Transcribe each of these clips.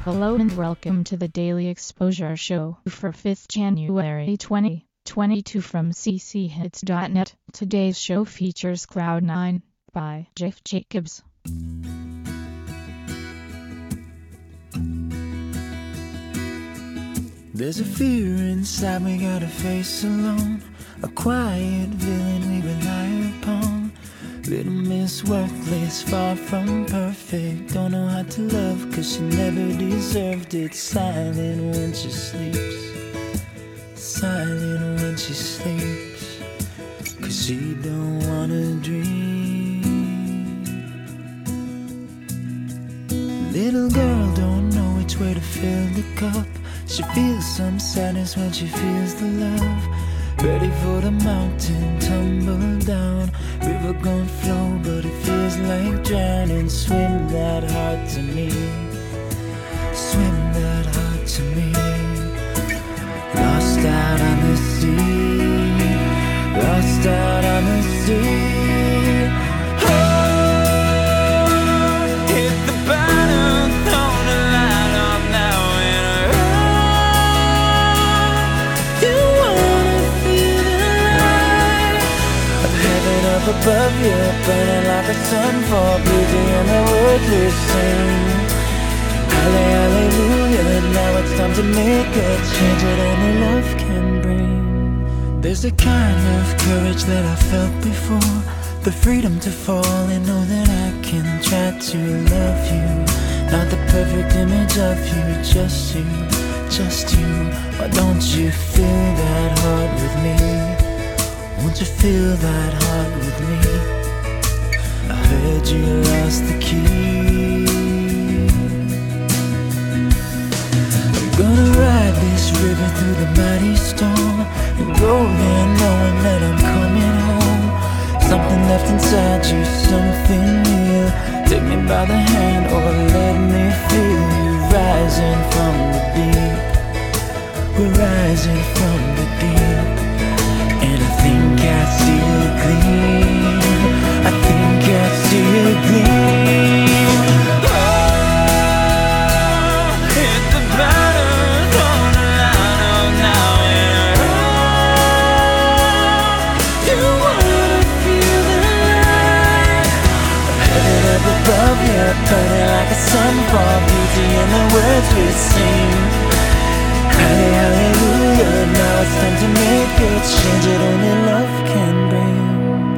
Hello and welcome to the Daily Exposure Show for 5th January 2022 from cchits.net. Today's show features Cloud9 by Jeff Jacobs. There's a fear inside we gotta face alone, a quiet villain we rely upon. Little Miss Worthless, far from perfect, don't know how to love cause she never deserved it. Silent when she sleeps, silent when she sleeps, cause she don't wanna dream. Little girl don't know which way to fill the cup. She feels some sadness when she feels the love. Ready for the mountain, tumble down. River gon' flow, but it feels like drowning. Swim that hard to me, swim that hard to me. Lost out on the sea, lost out on the sea. Above you, burning like a sun for beauty and the words we sing. Hallelujah, now it's time to make a change that only love can bring. There's a kind of courage that I felt before, the freedom to fall and know that I can try to love you. Not the perfect image of you, just you, just you. Why don't you feel that heart with me? Won't you feel that heart with me? I heard you lost the key. I'm gonna ride this river through the mighty storm and go there knowing that I'm coming home. Something left inside you, something real. Take me by the hand or let me feel you rising from the deep. We're rising from the deep. And I think I see a gleam, I think I see a gleam. Oh, hit the bottom, on the line, oh, now and oh, you wanna feel the light. Heaven up above you, burning like a sun for beauty and the words we sing. Hallelujah, now it's time to make a change that only love can bring.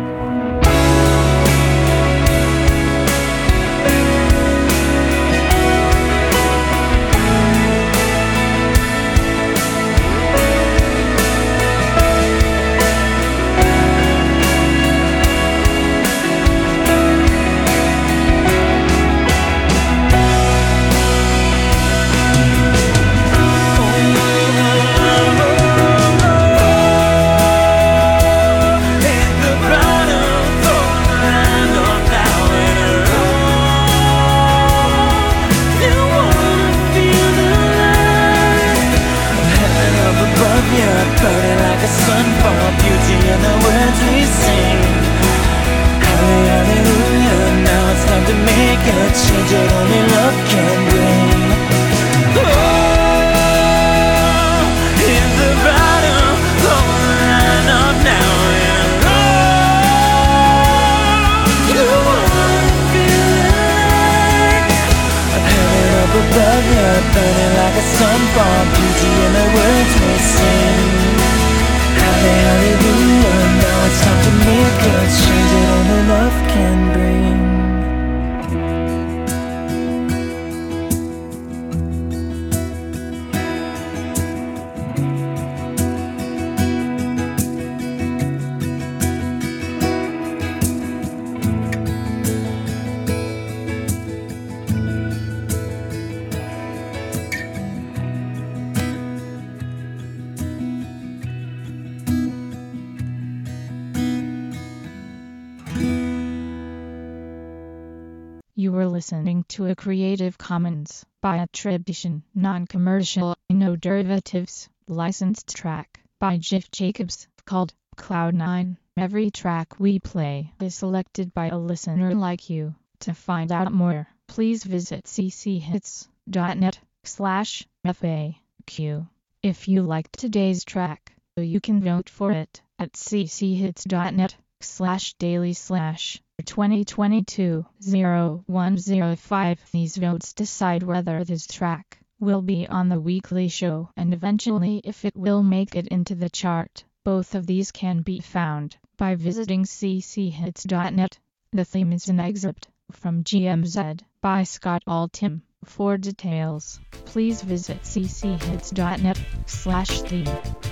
Burning like a sun for beauty and the words we sing. Hallelujah, now it's time to make a change that only love can bring. Oh, in the bottom, on the line of now and oh, you wanna feel it. Heaven up above you, burning like a sun for beauty and the words we sing. Hallelujah, now it's time to make a change that only love can bring. You were listening to a Creative Commons by attribution, non-commercial, no derivatives, licensed track by Jeff Jacobs called Cloud9. Every track we play is selected by a listener like you. To find out more, please visit cchits.net. cchits.net/FAQ. If you liked today's track, you can vote for it at cchits.net/daily/2022-0105. These votes decide whether this track will be on the weekly show and eventually if it will make it into the chart. Both of these can be found by visiting cchits.net. The theme is an excerpt from GMZ by Scott Altham. For details, please visit cchits.net/theme.